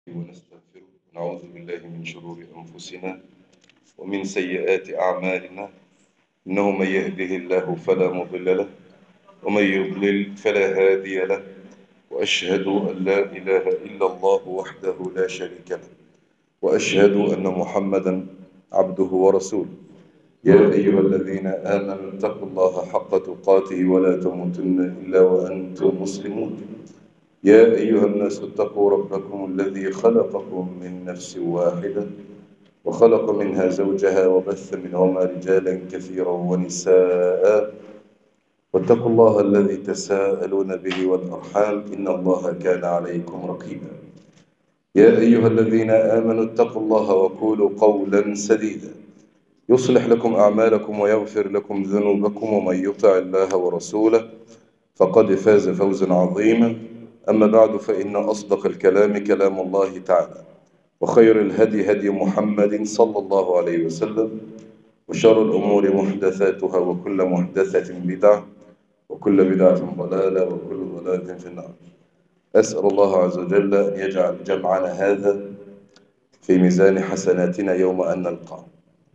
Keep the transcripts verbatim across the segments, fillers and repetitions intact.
ونستغفره ونعوذ بالله من شرور أنفسنا ومن سيئات أعمالنا، إنه من يهده الله فلا مضل له ومن يضلل فلا هادي له، وأشهد أن لا إله إلا الله وحده لا شريك له، وأشهد أن محمدا عبده ورسوله. يا أيها الذين آمنوا اتقوا الله حق تقاته ولا تموتن إلا وأنتم مسلمون. يا أيها الناس اتقوا ربكم الذي خلقكم من نفس واحدة وخلق منها زوجها وبث منهما رجالا كثيرا ونساء، واتقوا الله الذي تساءلون به والأرحام إن الله كان عليكم رقيبا. يا أيها الذين آمنوا اتقوا الله وقولوا قولا سديدا يصلح لكم أعمالكم ويغفر لكم ذنوبكم، ومن يطع الله ورسوله فقد فاز فوزا عظيما. أما بعد، فإن أصدق الكلام كلام الله تعالى، وخير الهدي هدي محمد صلى الله عليه وسلم، وشر الأمور محدثاتها، وكل محدثة بدعة، وكل بدعة ضلالة، وكل ضلالة في النار. أسأل الله عز وجل أن يجعل جمعنا هذا في ميزان حسناتنا يوم أن نلقاه،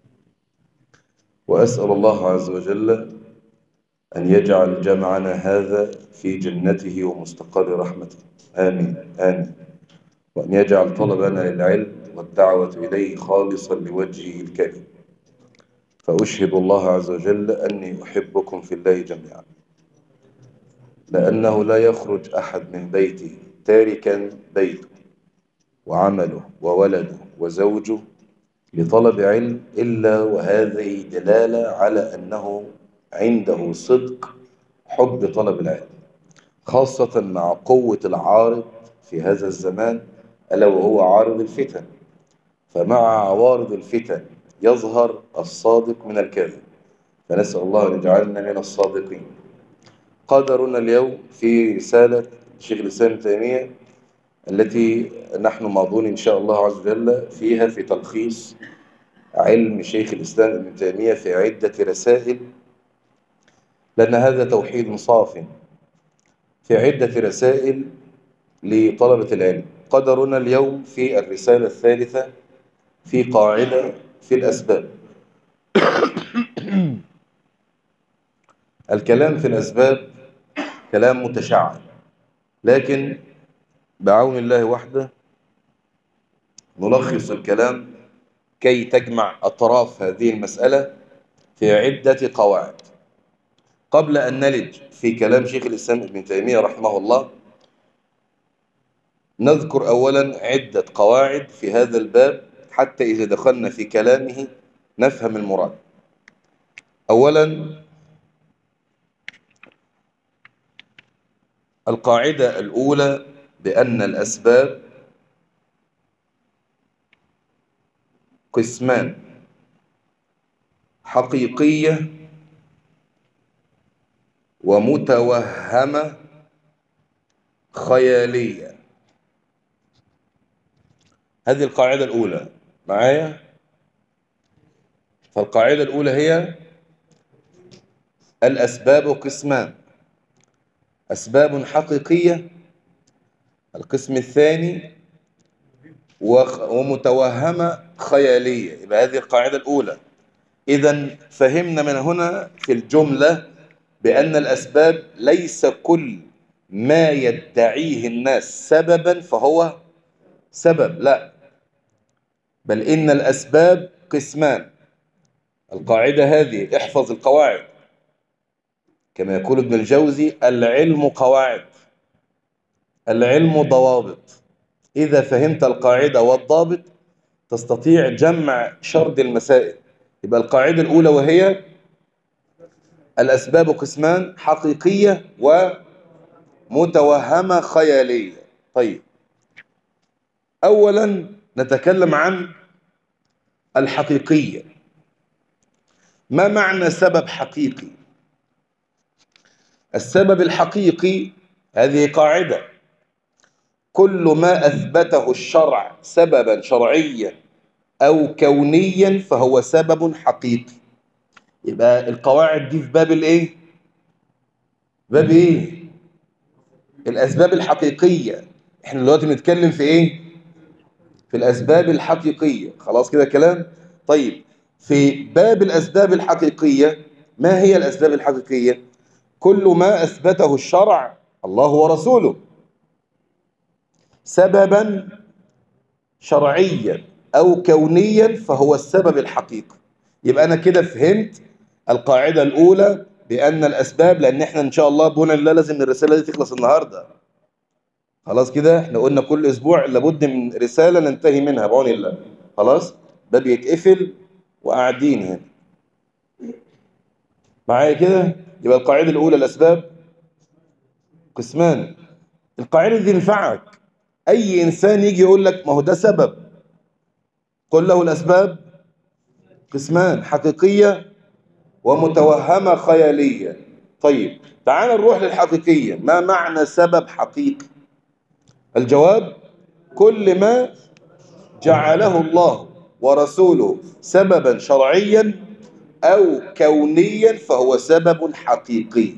وأسأل الله عز وجل أن يجعل جمعنا هذا في جنته ومستقر رحمته، آمين آمين. وأن يجعل طلبنا للعلم والدعوة إليه خالصا لوجهه الكريم. فأشهد الله عز وجل أني أحبكم في الله جميعا، لأنه لا يخرج أحد من بيته تاركا بيته وعمله وولده وزوجه لطلب علم إلا وهذه دلالة على أنه عنده صدق حب طلب العلم، خاصة مع قوة العارض في هذا الزمان، ألا وهو عارض الفتن. فمع عوارض الفتن يظهر الصادق من الكاذب، فنسأل الله أن يجعلنا من الصادقين. قدرنا اليوم في رسالة شيخ الإسلام ابن تيمية التي نحن ماضون إن شاء الله عز وجل فيها في تلخيص علم شيخ الإسلام ابن تيمية في عدة رسائل، لأن هذا توحيد صاف في عدة رسائل لطلبة العلم. قدرنا اليوم في الرسالة الثالثة في قاعدة في الأسباب. الكلام في الأسباب كلام متشعب، لكن بعون الله وحده نلخص الكلام كي تجمع أطراف هذه المسألة في عدة قواعد. قبل أن نلج في كلام شيخ الإسلام ابن تيمية رحمه الله، نذكر أولا عدة قواعد في هذا الباب حتى إذا دخلنا في كلامه نفهم المراد. أولا، القاعدة الأولى بأن الأسباب قسمان: حقيقية ومتوهمة خيالية. هذه القاعدة الأولى معايا؟ فالقاعدة الأولى هي الأسباب قسمان: أسباب حقيقية، القسم الثاني ومتوهمة خيالية. يبقى هذه القاعدة الأولى. إذن فهمنا من هنا في الجملة بأن الأسباب ليس كل ما يدعيه الناس سببا فهو سبب، لا، بل إن الأسباب قسمان. القاعدة هذه احفظ القواعد، كما يقول ابن الجوزي: العلم قواعد، العلم ضوابط. إذا فهمت القاعدة والضابط تستطيع جمع شرد المسائل. يبقى القاعدة الأولى وهي الأسباب قسمان: حقيقية ومتوهمة خيالية. طيب، أولا نتكلم عن الحقيقية. ما معنى سبب حقيقي؟ السبب الحقيقي هذه قاعدة: كل ما أثبته الشرع سببا شرعيا أو كونيا فهو سبب حقيقي. يبقى القواعد دي في باب الايه؟ باب ايه؟ الأسباب الحقيقية. احنا دلوقتي بنتكلم في ايه؟ في الأسباب الحقيقية. خلاص كده كلام. طيب في باب الأسباب الحقيقية، ما هي الأسباب الحقيقية؟ كل ما أثبته الشرع الله ورسوله سببا شرعيا أو كونيا فهو السبب الحقيقي. يبقى أنا كده فهمت القاعدة الأولى بأن الأسباب، لأن احنا إن شاء الله بنا الله لازم الرسالة دي تخلص النهاردة. خلاص كده احنا قلنا كل أسبوع لابد من رسالة ننتهي منها بعون الله. خلاص ده بيتقفل وقاعدين هنا معايا كده. يبقى القاعدة الأولى الأسباب قسمان. القاعدة دي تنفعك. أي إنسان يجي يقول لك ما هو ده سبب، قل له الأسباب قسمان: حقيقية ومتوهمة خيالية. طيب تعال نروح للحقيقية. ما معنى سبب حقيقي؟ الجواب: كل ما جعله الله ورسوله سببا شرعيا أو كونيا فهو سبب حقيقي.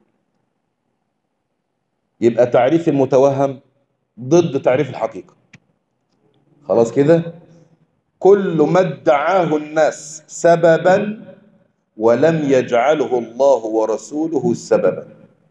يبقى تعريف المتوهم ضد تعريف الحقيقة. خلاص كده. كل ما ادعاه الناس سببا ولم يجعله الله ورسوله سببا.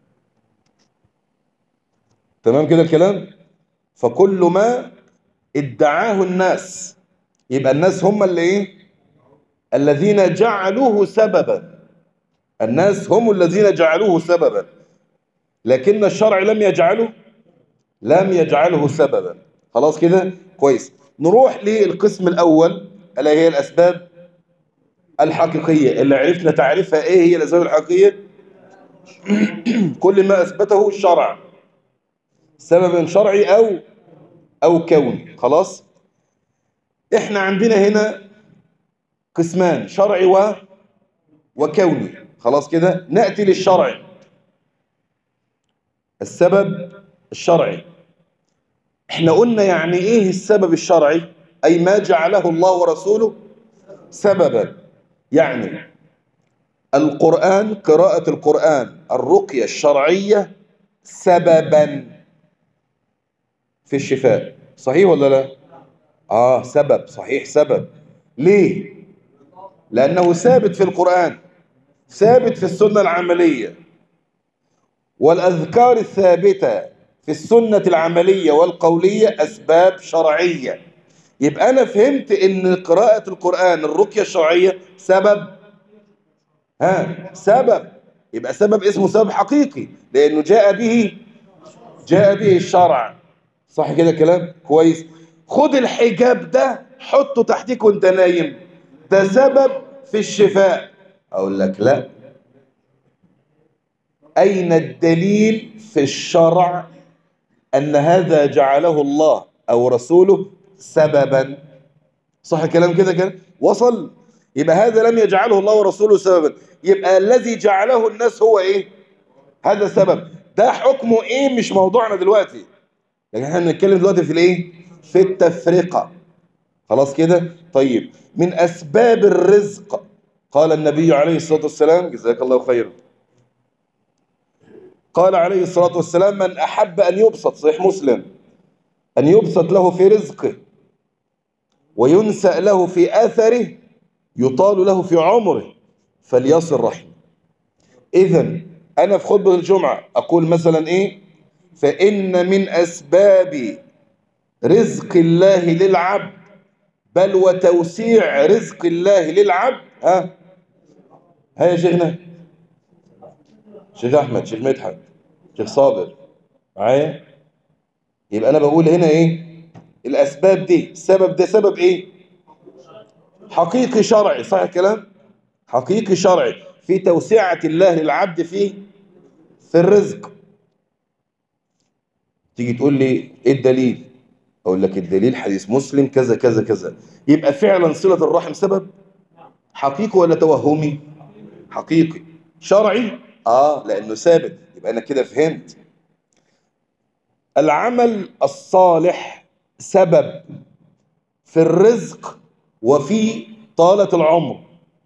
تمام كده الكلام. فكل ما ادعاه الناس، يبقى الناس هم اللي ايه؟ الذين جعلوه سببا. الناس هم الذين جعلوه سببا، لكن الشرع لم يجعله لم يجعله سببا. خلاص كده كويس. نروح للقسم الأول اللي هي الأسباب الحقيقية، اللي عرفنا تعرفها. ايه هي الأسباب الحقيقية؟ كل ما أثبته الشرع سبب شرعي أو أو كوني. خلاص احنا عندنا هنا قسمان: شرعي و وكوني. خلاص كده نأتي للشرعي. السبب الشرعي، احنا قلنا يعني ايه السبب الشرعي؟ أي ما جعله الله ورسوله سببا. يعني القرآن، قراءة القرآن، الرقية الشرعية سببا في الشفاء. صحيح ولا لا؟ آه سبب، صحيح سبب. ليه؟ لأنه ثابت في القرآن، ثابت في السنة العملية، والأذكار الثابتة في السنة العملية والقولية أسباب شرعية. يبقى أنا فهمت إن قراءة القرآن الرقية الشرعية سبب. ها سبب. يبقى سبب اسمه سبب حقيقي لأنه جاء به جاء به الشرع. صح كده كلام كويس. خد الحجاب ده حطه تحتيك وانت نايم، ده سبب في الشفاء. أقول لك لا. أين الدليل في الشرع أن هذا جعله الله أو رسوله سببا؟ صح الكلام كده كده وصل. يبقى هذا لم يجعله الله ورسوله سببا، يبقى الذي جعله الناس هو ايه؟ هذا سبب. ده حكمه ايه؟ مش موضوعنا دلوقتي، لكن احنا بنتكلم دلوقتي في الايه؟ في التفرقة. خلاص كده. طيب من اسباب الرزق قال النبي عليه الصلاة والسلام، جزاك الله خيرا، قال عليه الصلاة والسلام: من أحب أن يبسط، صحيح مسلم، أن يبسط له في رزقه وينسأ له في أثره يطال له في عمره فليصل رحمه. إذن أنا في خطبة الجمعة أقول مثلا إيه؟ فإن من أسباب رزق الله للعبد بل وتوسيع رزق الله للعبد. ها ها يا شيخنا، شيخ أحمد، شيخ مدحت، شيخ صابر معايا. يبقى أنا بقول هنا إيه؟ الأسباب دي، السبب ده سبب إيه؟ حقيقي شرعي. صح الكلام؟ حقيقي شرعي في توسعة الله للعبد في في الرزق. تيجي تقول لي ايه الدليل؟ اقول لك الدليل حديث مسلم كذا كذا كذا. يبقى فعلا صلة الرحم سبب حقيقي ولا توهمي؟ حقيقي. شرعي اه لانه ثابت. يبقى انا كده فهمت. العمل الصالح سبب في الرزق وفي طالة العمر.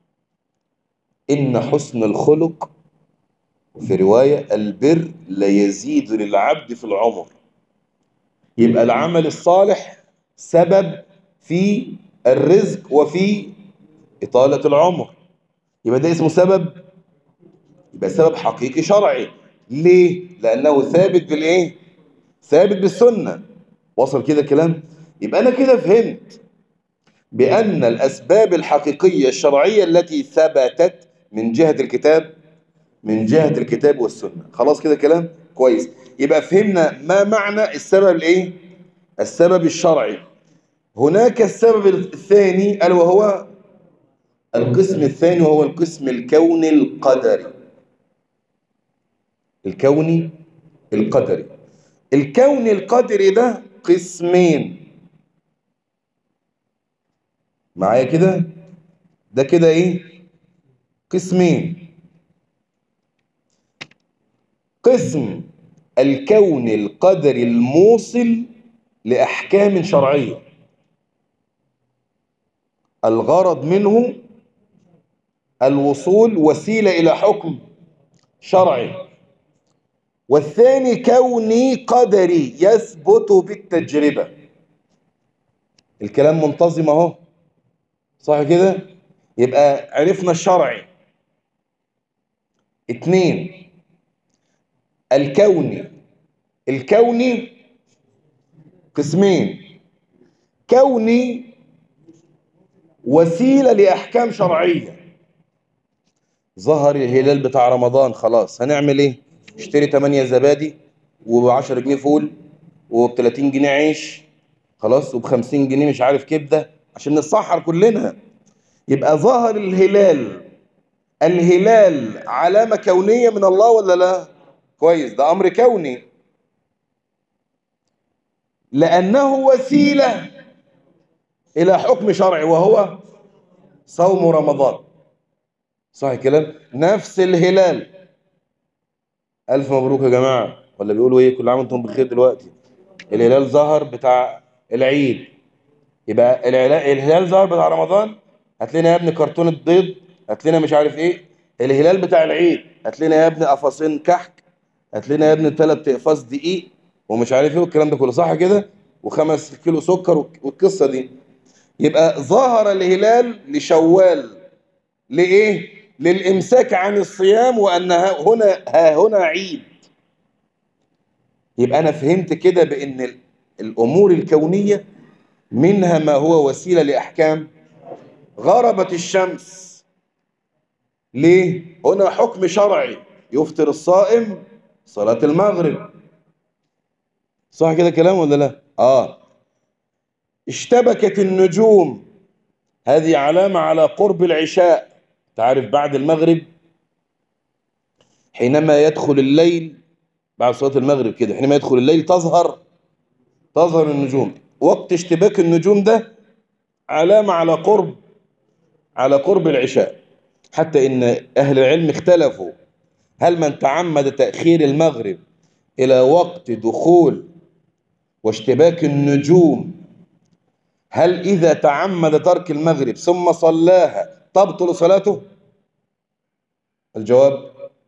إن حسن الخلق، في رواية البر، لا يزيد للعبد في العمر. يبقى العمل الصالح سبب في الرزق وفي إطالة العمر، يبقى ده اسمه سبب، يبقى سبب حقيقي شرعي. ليه؟ لأنه ثابت بالإيه؟ ثابت بالسنة. وصل كده كلام؟ يبقى أنا كده فهمت بأن الأسباب الحقيقية الشرعية التي ثبتت من جهة الكتاب، من جهة الكتاب والسنة. خلاص كده كلام كويس. يبقى فهمنا ما معنى السبب الإيه؟ السبب الشرعي. هناك السبب الثاني ألا وهو القسم الثاني، وهو القسم الكوني القدري. الكوني القدري. الكوني القدري ده قسمين معايا كده، ده كده ايه؟ قسمين. قسم الكون القدري الموصل لأحكام شرعية، الغرض منه الوصول وسيلة إلى حكم شرعي. والثاني كوني قدري يثبت بالتجربة. الكلام منتظم اهو، صح كده؟ يبقى عرفنا الشرعي. اتنين الكوني. الكوني قسمين: كوني وسيلة لأحكام شرعية. ظهر الهلال بتاع رمضان، خلاص هنعمل ايه؟ اشتري تمانية زبادي وب10 جنيه فول وب30 جنيه عيش، خلاص، وب50 جنيه مش عارف كبدة عشان نتسحر كلنا. يبقى ظهر الهلال. الهلال علامة كونية من الله ولا لا؟ كويس، ده أمر كوني لأنه وسيلة إلى حكم شرعي وهو صوم رمضان. صح الكلام؟ نفس الهلال. ألف مبروك يا جماعة، ولا بيقولوا إيه؟ كل عام وأنتم بخير. دلوقتي الهلال ظهر بتاع العيد، يبقى الهلال, الهلال ظهر بتاع رمضان، هات لنا يا ابني كرتونة بيض، هات لنا مش عارف إيه. الهلال بتاع العيد، هات لنا يا ابني قفصين كحك، هات لنا يا ابني ثلاث اقفاص دقيق ومش عارف إيه والكلام ده كله، صح كده؟ وخمس كيلو سكر والقصة دي. يبقى ظهر الهلال لشوال، لإيه؟ للإمساك عن الصيام، وأن هنا ها هنا عيد. يبقى أنا فهمت كده بأن الأمور الكونية منها ما هو وسيلة لأحكام. غربت الشمس، ليه؟ هنا حكم شرعي، يفطر الصائم صلاة المغرب. صح كده كلام ولا لا؟ آه. اشتبكت النجوم، هذه علامة على قرب العشاء. تعرف بعد المغرب حينما يدخل الليل، بعد صلاة المغرب كده حينما يدخل الليل تظهر تظهر النجوم. وقت اشتباك النجوم ده علامة على قرب على قرب العشاء. حتى إن أهل العلم اختلفوا هل من تعمد تأخير المغرب إلى وقت دخول واشتباك النجوم، هل إذا تعمد ترك المغرب ثم صلاها تبطل صلاته؟ الجواب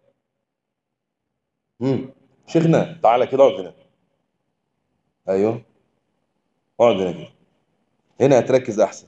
مم. شيخنا تعالى كده اقعد هنا. ايوه اقعد هنا كده، هنا هتركز احسن.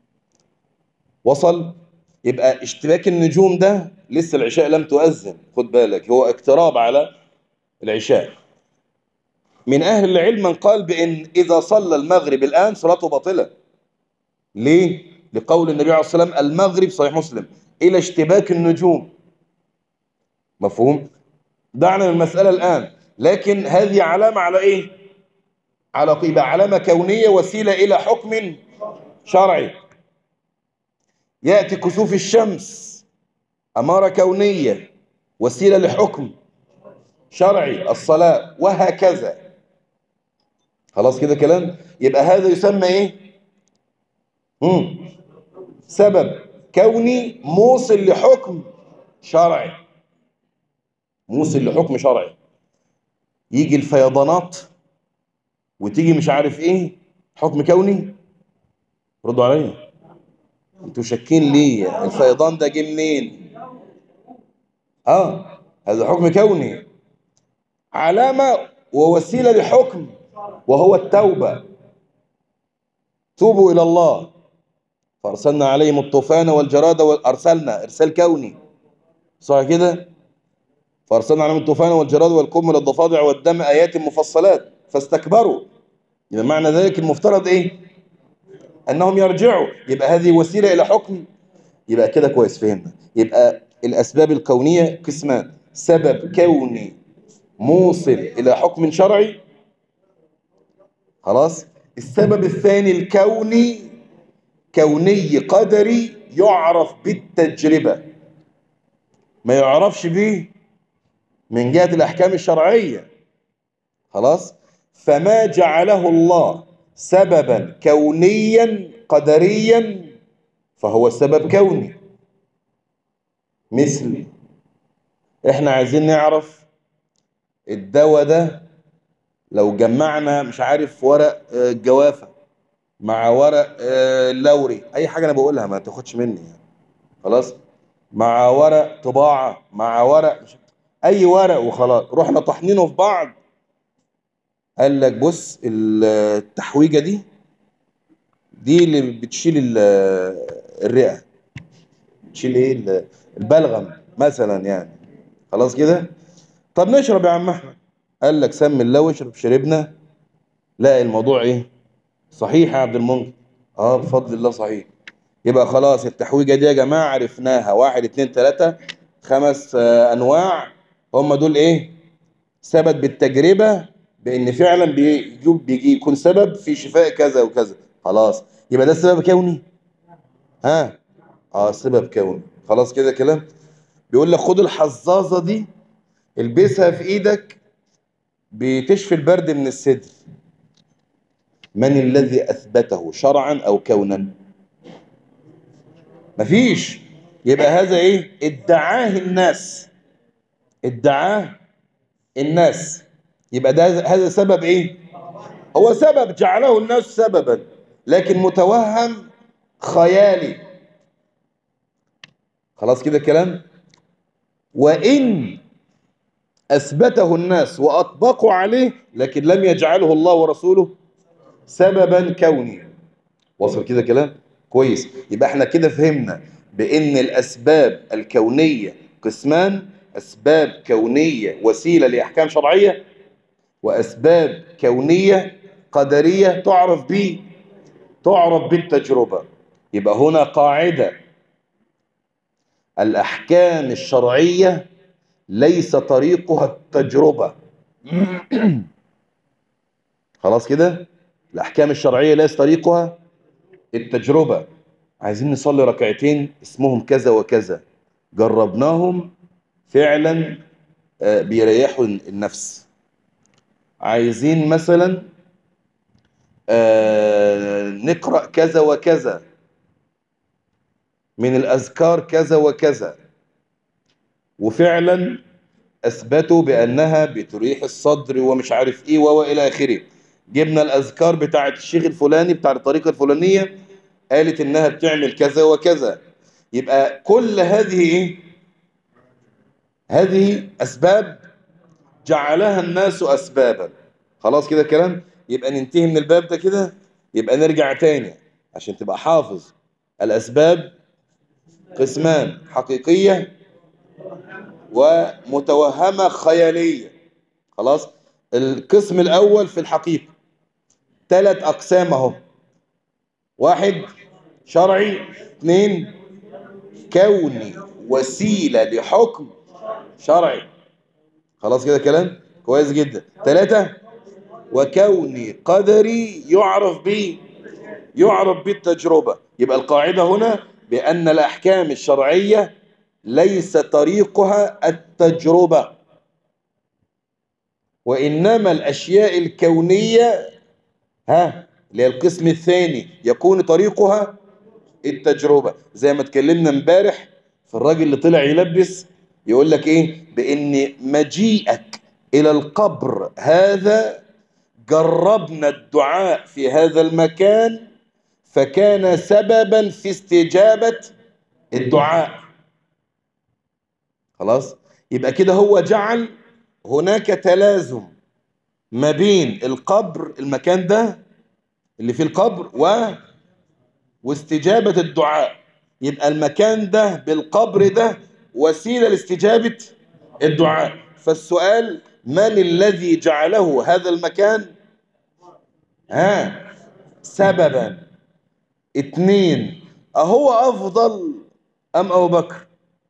وصل؟ يبقى اشتباك النجوم ده لسه العشاء لم تؤذن، خد بالك، هو اقتراب على العشاء. من اهل العلم من قال بان اذا صلى المغرب الان صلاته باطله. ليه؟ لقول النبي عليه الصلاه والسلام المغرب، صحيح مسلم، الى اشتباك النجوم. مفهوم؟ دعنا من المساله الان، لكن هذه علامه على ايه؟ على قيمه، علامه كونيه وسيله الى حكم شرعي. يأتي كسوف الشمس، أمارة كونية وسيلة لحكم شرعي، الصلاة، وهكذا. خلاص كده كلام؟ يبقى هذا يسمى إيه؟ مم. سبب كوني موصل لحكم شرعي. موصل لحكم شرعي. يجي الفيضانات وتيجي مش عارف إيه، حكم كوني. ردوا عليا، انتوا شاكين ليه؟ الفيضان ده جه منين؟ اه، هذا حكم كوني، علامة ووسيلة لحكم وهو التوبة. توبوا إلى الله فأرسلنا عليهم الطوفان والجراد وأرسلنا إرسال كوني، صح كده؟ فأرسلنا عليهم الطوفان والجراد والقمل الضفادع والدم آيات مفصلات فاستكبروا. يبقى معنى ذلك المفترض إيه؟ أنهم يرجعوا. يبقى هذه وسيلة إلى حكم. يبقى كده كويس، فهمنا. يبقى الأسباب الكونية قسمان: سبب كوني موصل إلى حكم شرعي، خلاص. السبب الثاني الكوني كوني قدري يعرف بالتجربة، ما يعرفش به من جهة الأحكام الشرعية، خلاص. فما جعله الله سببا كونيا قدريا فهو سبب كوني. مثل احنا عايزين نعرف الدواء ده لو جمعنا مش عارف ورق آه، الجوافة مع ورق آه، اللوري، اي حاجة انا بقولها ما تاخدش مني يعني، خلاص، مع ورق طباعة مع ورق مش... اي ورق وخلاص، رحنا طحنينه في بعض. قال لك بص التحويجة دي دي اللي بتشيل ال- الرئة، بتشيل ايه ال- البلغم مثلا يعني، خلاص كده. طب نشرب يا عم احمد، قال لك سم الله واشرب، شربنا، لا الموضوع ايه صحيح يا عبد المنعم، اه بفضل الله صحيح. يبقى خلاص التحويجة دي يا جماعة عرفناها، واحد اتنين تلاتة خمس آه انواع، هم دول ايه ثبت بالتجربة بان فعلا بيجي بيجي يكون سبب في شفاء كذا وكذا، خلاص. يبقى ده سبب كوني. ها اه سبب كوني، خلاص كده كلام. بيقول لك خد الحظاظة دي البسها في ايدك بتشفي البرد من الصدر. من الذي اثبته شرعا او كونا؟ مفيش. يبقى هذا ايه ادعاه الناس، ادعاه الناس. يبقى ده هذا سبب ايه، هو سبب جعله الناس سببا لكن متوهم خيالي، خلاص كده كلام. وإن أثبته الناس وأطبقوا عليه لكن لم يجعله الله ورسوله سببا كوني. وصل كده كلام كويس. يبقى احنا كده فهمنا بأن الأسباب الكونية قسمان: أسباب كونية وسيلة لأحكام شرعية، وأسباب كونية قدرية تعرف به تعرف بالتجربة. يبقى هنا قاعدة: الأحكام الشرعية ليس طريقها التجربة. خلاص كده، الأحكام الشرعية ليس طريقها التجربة. عايزين نصلي ركعتين اسمهم كذا وكذا، جربناهم فعلا آه، بيريحوا النفس. عايزين مثلا آه، نقرأ كذا وكذا من الأذكار كذا وكذا، وفعلا أثبتوا بأنها بتريح الصدر ومش عارف إيه وإلى آخره. جبنا الأذكار بتاعت الشيخ الفلاني بتاع الطريقة الفلانية قالت إنها بتعمل كذا وكذا. يبقى كل هذه إيه؟ هذه أسباب جعلها الناس أسبابا. خلاص كده كلام. يبقى ننتهي من الباب ده كده. يبقى نرجع تاني عشان تبقى حافظ: الأسباب قسمان: حقيقية ومتوهمة خيالية. خلاص. القسم الأول في الحقيقة ثلاث أقسام أهو: واحد شرعي، اثنين كوني وسيلة لحكم شرعي، خلاص كده كلام كويس جدا. ثلاثة وكوني قدري يعرف به يعرف بالتجربة. يبقى القاعدة هنا بأن الأحكام الشرعية ليس طريقها التجربة، وإنما الأشياء الكونية ها اللي هي القسم الثاني يكون طريقها التجربة. زي ما اتكلمنا امبارح في الراجل اللي طلع يلبس يقول لك ايه، بان مجيئك الى القبر هذا جربنا الدعاء في هذا المكان فكان سببا في استجابة الدعاء. خلاص. يبقى كده هو جعل هناك تلازم ما بين القبر، المكان ده اللي فيه القبر، واستجابة الدعاء، يبقى المكان ده بالقبر ده وسيلة لاستجابة الدعاء. فالسؤال: من الذي جعله هذا المكان ها سببا؟ اتنين: أهو أفضل أم أبو بكر؟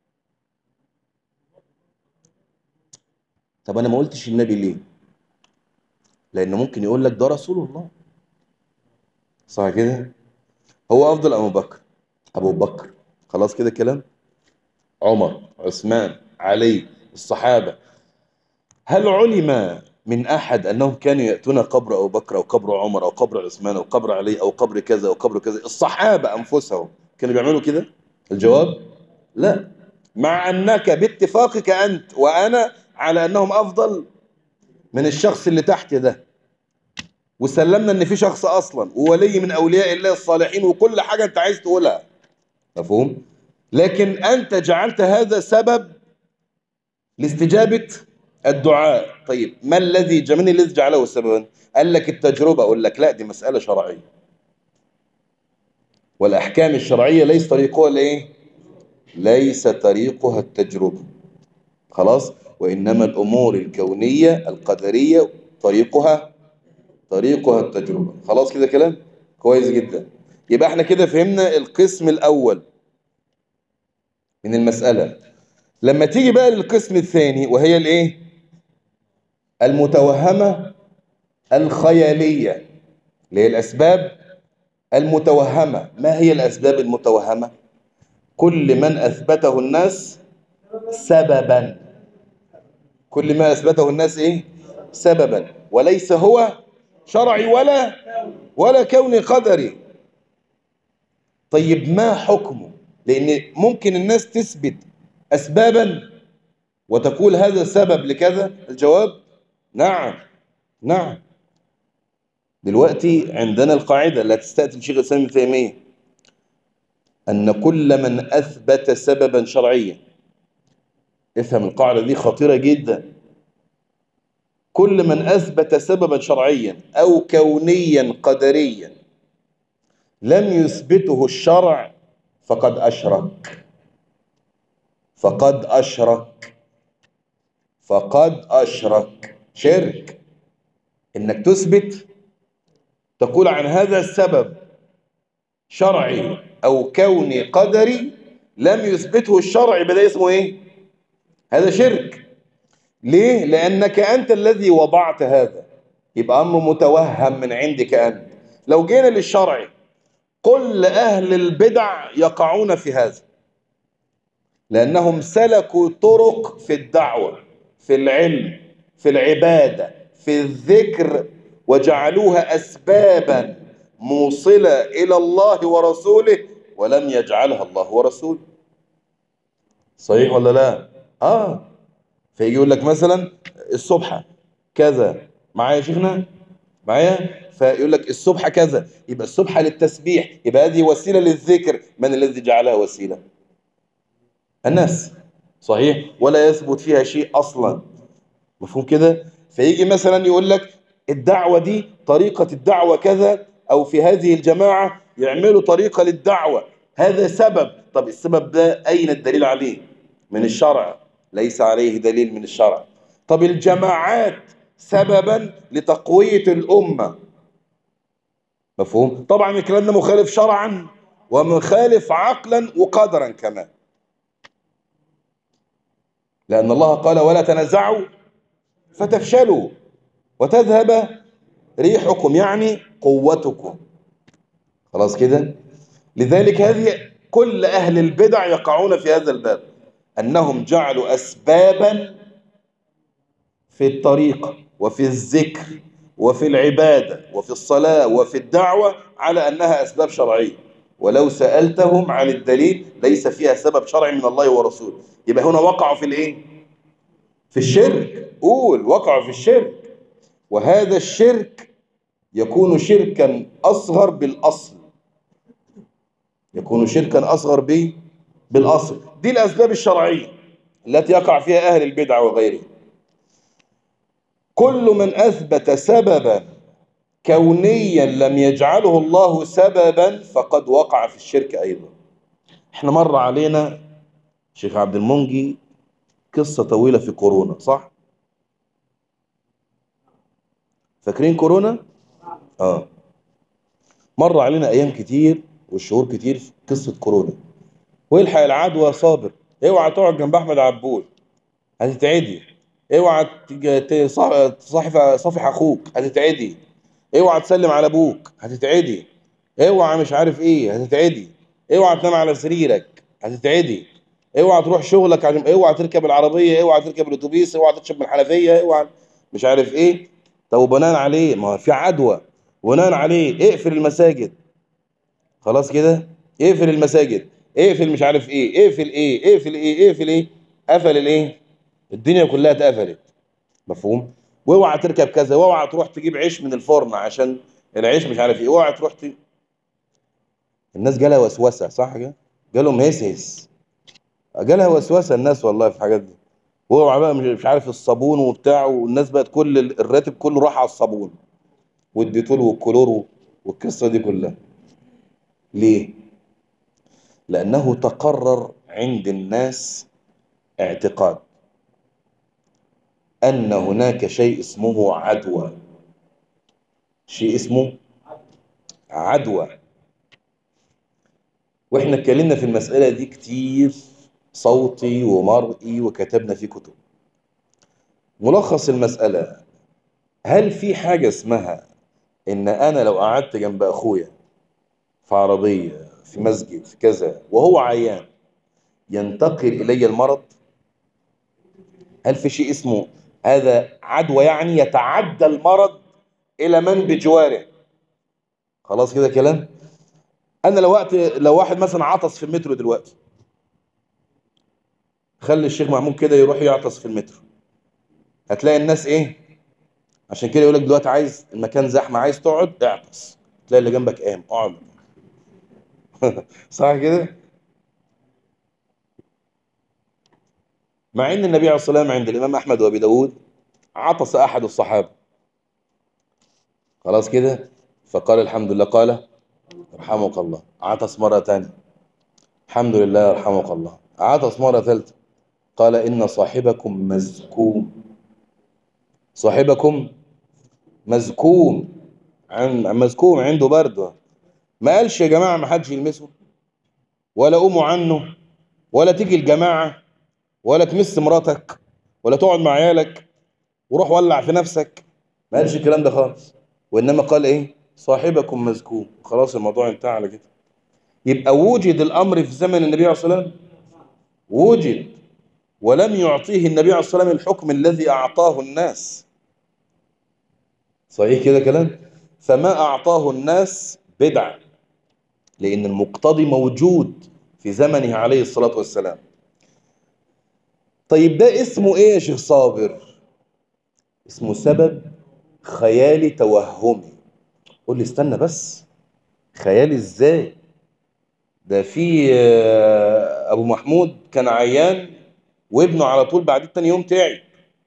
طب أنا ما قلتش النبي ليه؟ لأنه ممكن يقول لك ده رسول الله، صح كده؟ هو أفضل أم أبو بكر؟ أبو بكر. خلاص كده كلام. عمر، عثمان، علي، الصحابة. هل علم من أحد أنهم كانوا يأتون قبر أبو بكر أو قبر عمر أو قبر عثمان أو قبر علي أو قبر كذا أو قبر كذا؟ الصحابة أنفسهم كانوا بيعملوا كده؟ الجواب: لا. مع أنك باتفاقك أنت وأنا على أنهم أفضل من الشخص اللي تحت ده، وسلمنا أن في شخص أصلا وولي من أولياء الله الصالحين وكل حاجة أنت عايز تقولها، مفهوم؟ لكن أنت جعلت هذا سبب لاستجابة الدعاء. طيب ما الذي من الذي جعله سببا؟ قال لك التجربة. أقول لك لا، دي مسألة شرعية، والأحكام الشرعية ليس طريقها الإيه؟ ليس طريقها التجربة. خلاص. وإنما الأمور الكونية القدرية طريقها طريقها التجربة. خلاص كده كلام كويس جدا. يبقى احنا كده فهمنا القسم الأول من المسألة. لما تيجي بقى للقسم الثاني وهي الإيه؟ المتوهمة الخيالية، اللي هي الأسباب المتوهمة. ما هي الأسباب المتوهمة؟ كل من أثبته الناس سببا، كل ما أثبته الناس إيه؟ سببا، وليس هو شرعي ولا ولا كوني قدري. طيب ما حكمه؟ لأن ممكن الناس تثبت أسبابا وتقول هذا سبب لكذا. الجواب: نعم نعم. دلوقتي عندنا القاعدة التي تستأتي شيخ الإسلام ابن تيمية، أن كل من أثبت سببا شرعيا، افهم القاعدة دي خطيرة جدا، كل من أثبت سببا شرعيا أو كونيا قدريا لم يثبته الشرع فقد أشرك. فقد أشرك فقد أشرك شرك. إنك تثبت، تقول عن هذا السبب شرعي أو كوني قدري لم يثبته الشرع، بدأ اسمه إيه؟ هذا شرك. ليه؟ لأنك أنت الذي وضعت هذا، يبقى أمر متوهم من عندك أنت. لو جينا للشرع، كل أهل البدع يقعون في هذا، لأنهم سلكوا طرق في الدعوة، في العلم، في العبادة، في الذكر، وجعلوها أسبابا موصلة إلى الله ورسوله، ولم يجعلها الله ورسوله. صحيح ولا لا؟ آه. فيجي يقول لك مثلا الصبح كذا، معايا يا شيخنا؟ معايا؟ فيقول لك الصبح كذا، يبقى الصبح للتسبيح، يبقى هذه وسيلة للذكر. من الذي جعلها وسيلة؟ الناس. صحيح؟ ولا يثبت فيها شيء أصلا. مفهوم كده؟ فيجي مثلا يقول لك الدعوة دي طريقة الدعوة كذا، أو في هذه الجماعة يعملوا طريقة للدعوة، هذا سبب. طب السبب ده أين الدليل عليه؟ من الشرع؟ ليس عليه دليل من الشرع. طب الجماعات سببا لتقوية الأمة، مفهوم؟ طبعا الكلام ده مخالف شرعا ومخالف عقلا وقدرا كمان، لأن الله قال: ولا تنازعوا فتفشلوا وتذهب ريحكم، يعني قوتكم. خلاص كده. لذلك هذه كل أهل البدع يقعون في هذا الباب، أنهم جعلوا أسبابا في الطريقة وفي الذكر وفي العبادة وفي الصلاة وفي الدعوة على أنها أسباب شرعية، ولو سألتهم عن الدليل ليس فيها سبب شرعي من الله ورسوله. يبقى هنا وقعوا في الإيه؟ في الشرك. قول وقعوا في الشرك. وهذا الشرك يكون شركا أصغر بالأصل، يكون شركا أصغر به بالأصل. دي الأسباب الشرعية التي يقع فيها أهل البدع وغيرهم. كل من أثبت سببا كونيا لم يجعله الله سببا فقد وقع في الشرك أيضا. احنا مر علينا شيخ عبد المنجي قصة طويلة في كورونا، صح؟ فاكرين كورونا؟ اه. مر علينا أيام كتير والشهور كتير في قصة كورونا. والحق العدوى صابر، اوعى تقعد جنب أحمد عبود هتتعدي، اوعى تج- تصاح- تصاحب صافح أخوك هتتعدي، اوعى تسلم على أبوك هتتعدي، اوعى مش عارف إيه هتتعدي، اوعى تنام على سريرك هتتعدي، اوعى تروح شغلك عشان، اوعى تركب العربية، اوعى تركب الأتوبيس، اوعى تشرب من الحنفية، اوعى مش عارف إيه. طب بناء عليه ما هو في عدوى، بناء عليه اقفل المساجد. خلاص كده، اقفل المساجد، اقفل مش عارف ايه، اقفل ايه، اقفل ايه، اقفل ايه، قفل الايه، الدنيا كلها اتقفلت. مفهوم؟ واوعى تركب كذا، واوعى تروح تجيب عيش من الفرن عشان العيش مش عارف ايه، اوعى تروح ت... الناس جالها وسوسه، صح كده؟ جالهم هسهس، جالها وسوسه الناس والله في الحاجات دي. واوعى بقى مش مش عارف الصابون وبتاع، والناس بقت كل ال- الراتب كله راح على الصابون والديتول والكلور والقصه دي كلها. ليه؟ لانه تقرر عند الناس اعتقاد ان هناك شيء اسمه عدوى، شيء اسمه عدوى. واحنا اتكلمنا في المسألة دي كتير، صوتي ومرئي، وكتبنا في كتب. ملخص المسألة، هل في حاجة اسمها ان انا لو قعدت جنب اخويا في عربية في مسجد في كذا وهو عيان ينتقل الي المرض؟ هل في شيء اسمه هذا عدوى، يعني يتعدى المرض الى من بجواره؟ خلاص كده كلام. انا لو وقت لو واحد مثلا عطس في المترو دلوقتي، خلي الشيخ محمود كده يروح يعطس في المترو، هتلاقي الناس ايه؟ عشان كده يقول لك دلوقتي عايز المكان زحمه، عايز تقعد اعطس، تلاقي اللي جنبك قام اقعد. صح كده؟ مع ان النبي عليه الصلاه والسلام عند الامام احمد وابي داود عطس احد الصحابه، خلاص كده، فقال الحمد لله، قال يرحمك الله. عطس مره ثانيه، الحمد لله يرحمك الله. عطس مره ثالثه، قال ان صاحبكم مزكوم، صاحبكم مزكوم، عن مزكوم عنده برد. ما قالش يا جماعه ما حدش يلمسه، ولا قوموا عنه، ولا تيجي الجماعه، ولا تمس مراتك، ولا تقعد مع عيالك، وروح ولع في نفسك. ما قالش الكلام ده خالص، وانما قال ايه؟ صاحبكم مزكوم. خلاص الموضوع انتهى على كده. يبقى وجد الامر في زمن النبي عليه الصلاه والسلام، وجد، ولم يعطيه النبي عليه الصلاه والسلام الحكم الذي اعطاه الناس. صحيح كده كلام؟ فما اعطاه الناس بدعه، لان المقتضي موجود في زمنه عليه الصلاه والسلام. طيب ده اسمه ايه يا شيخ صابر؟ اسمه سبب خيالي توهمي. قول لي استنى بس، خيالي ازاي؟ ده في آه، ابو محمود كان عيان وابنه على طول بعد التاني يوم تعب.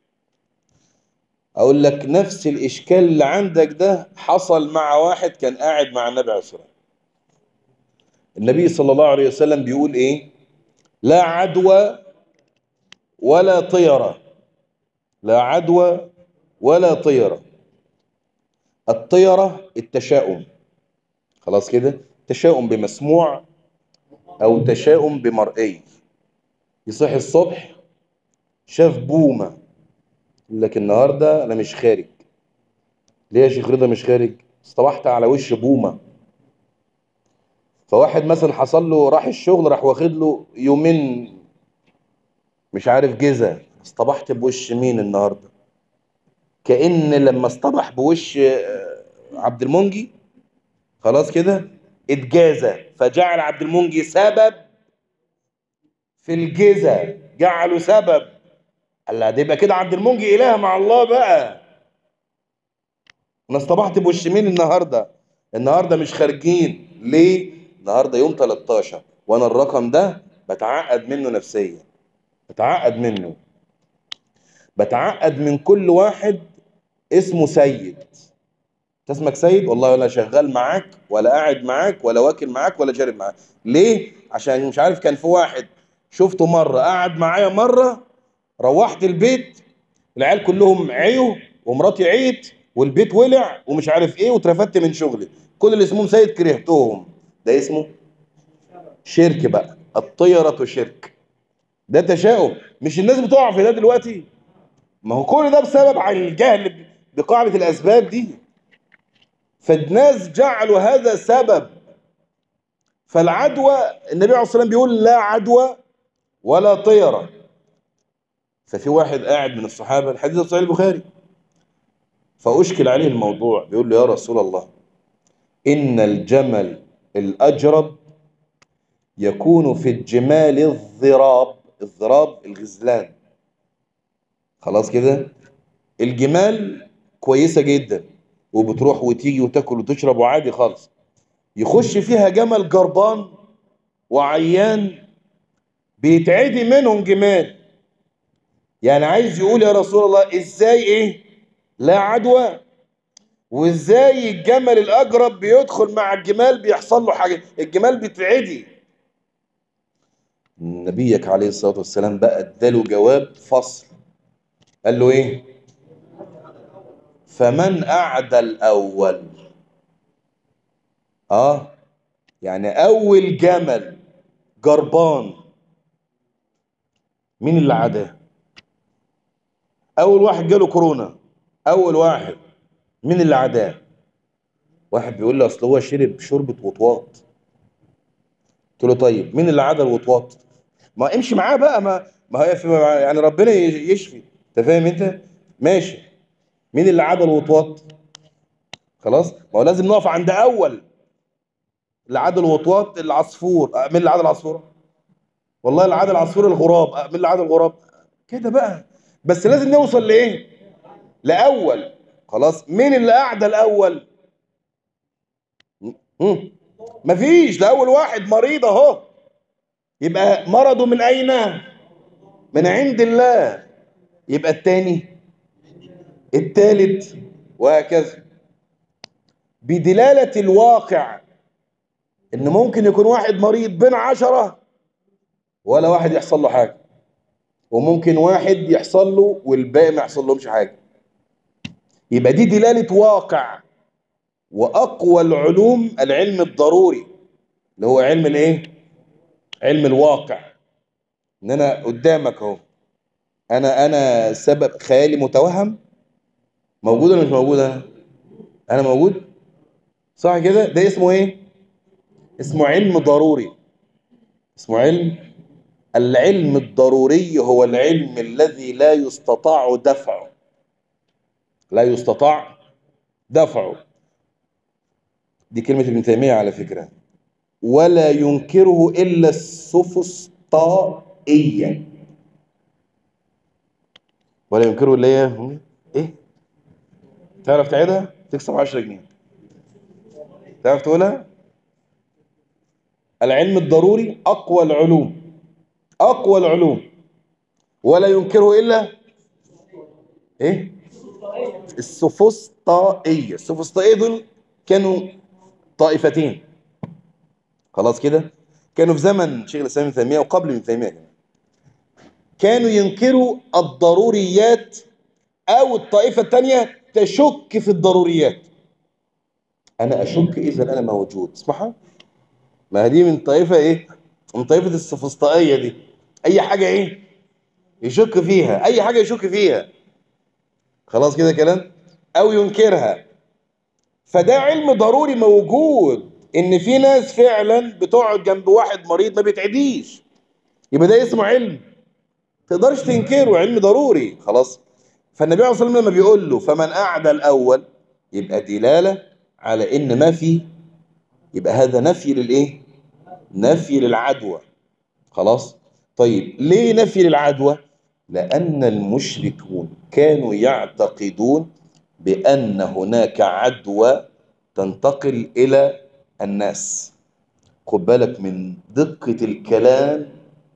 اقول لك نفس الاشكال اللي عندك ده حصل مع واحد كان قاعد مع النبي عليه الصلاه والسلام. النبي صلى الله عليه وسلم بيقول ايه؟ لا عدوى ولا طيره، لا عدوى ولا طيره. الطيره التشاؤم، خلاص كده، تشاؤم بمسموع او تشاؤم بمرئي. يصحي الصبح شاف بومه، يقول لك النهارده انا مش خارج. ليه يا شيخ رضا مش خارج؟ اصطبحت على وش بومه. فواحد مثلا حصل له، راح الشغل راح واخد له يومين مش عارف جزا، اصطبحت بوش مين النهارده؟ كأن لما اصطبح بوش آه، عبد المنجي، خلاص كده، اتجازى، فجعل عبد المنجي سبب في الجزا، جعله سبب. قال لا، ده يبقى كده عبد المنجي اله مع الله بقى. انا اصطبحت بوش مين النهارده؟ النهارده مش خارجين ليه؟ النهارده يوم تلتاشر، وانا الرقم ده بتعقد منه نفسيا، بتعقد منه، بتعقد من كل واحد اسمه سيد. انت اسمك سيد؟ والله ولا شغال معاك ولا قاعد معاك ولا واكل معاك ولا شارب معاك. ليه؟ عشان مش عارف، كان في واحد شفته مرة قاعد معايا مرة، روحت البيت العيال كلهم عيوا ومراتي عيت والبيت ولع ومش عارف ايه واترفدت من شغلي، كل اللي اسمهم سيد كرهتهم. ده اسمه شرك بقى، الطيرة شرك. ده تشاؤم. مش الناس بتقع في ده دلوقتي؟ ما هو كل ده بسبب عن الجهل بقاعدة الأسباب دي. فالناس جعلوا هذا سبب. فالعدوى، النبي عليه الصلاة والسلام بيقول لا عدوى ولا طيرة. ففي واحد قاعد من الصحابة، الحديث في صحيح البخاري، فأشكل عليه الموضوع، بيقول له يا رسول الله إن الجمل الأجرب يكون في الجمال الضراب. الضراب الغزلان. خلاص كده، الجمال كويسة جدا وبتروح وتيجي وتاكل وتشرب وعادي خالص، يخش فيها جمل جربان وعيان بيتعدي منهم جمال. يعني عايز يقول يا رسول الله ازاي ايه لا عدوى، وازاي الجمل الاجرب بيدخل مع الجمال بيحصل له حاجه، الجمال بتعدي. نبيك عليه الصلاه والسلام بقى اداله جواب فصل، قال له ايه؟ فمن اعدى الاول. اه يعني اول جمل جربان مين اللي عداه؟ اول واحد جاله كورونا، اول واحد مين اللي عداه؟ واحد بيقول لي اصل هو شرب شوربه وطواط. قلت له طيب مين اللي عدا الوطواط؟ ما امشي معاه بقى، ما ما هي في يعني ربنا يشفي، انت فاهم انت؟ ماشي. مين اللي عدا الوطواط؟ خلاص، ما هو لازم نقف عند اول. اللي عدا الوطواط العصفور. مين اللي عدا العصفور؟ والله اللي عدا العصفور الغراب. مين اللي عدا الغراب؟ كده بقى. بس لازم نوصل لايه؟ لاول. خلاص، مين اللي اعدى الاول؟ مم. مفيش، ده اول واحد مريض اهو. يبقى مرضه من اين؟ من عند الله. يبقى التاني، التالت، وهكذا. بدلالة الواقع ان ممكن يكون واحد مريض بين عشرة ولا واحد يحصل له حاجة، وممكن واحد يحصل له والباقي ما يحصل لهمش حاجة. يبقى دي دلالة واقع. واقوى العلوم العلم الضروري اللي هو علم الايه؟ علم الواقع. ان انا قدامك اهو، انا انا سبب خيالي متوهم، موجود ولا مش موجود؟ انا انا موجود، صح كده؟ ده اسمه ايه؟ اسمه علم ضروري. اسمه علم. العلم الضروري هو العلم الذي لا يستطاع دفعه. لا يستطاع دفعه. دي كلمة ابن تيمية على فكرة. ولا ينكره إلا السفسطائية. ولا ينكره إلا إيه؟ إيه؟ تعرف تعيدها؟ تكسب عشرة جنيه. تعرف تقولها؟ العلم الضروري أقوى العلوم. أقوى العلوم. ولا ينكره إلا إيه؟ السفسطائية. السفسطائية دول كانوا طائفتين. خلاص كده، كانوا في زمن شيخ الاسلام ابن تيميه وقبل ابن تيميه كمان. كانوا ينكروا الضروريات، او الطائفه الثانيه تشك في الضروريات. انا اشك اذا انا موجود، اسمعها. ما هي دي من طائفه ايه؟ من طائفه السفسطائيه دي. اي حاجه ايه؟ يشك فيها، اي حاجه يشك فيها. خلاص كده كلام. او ينكرها. فده علم ضروري موجود، ان في ناس فعلا بتقعد جنب واحد مريض ما بيتعديش. يبقى ده اسمه علم تقدرش تنكره، علم ضروري. خلاص. فالنبي عليه الصلاه والسلام لما بيقول له فمن اعدى الاول، يبقى دلاله على ان ما في، يبقى هذا نفي للايه؟ نفي للعدوى. خلاص. طيب ليه نفي للعدوى؟ لان المشركون كانوا يعتقدون بان هناك عدوى تنتقل الى الناس. خد بالك من دقه الكلام.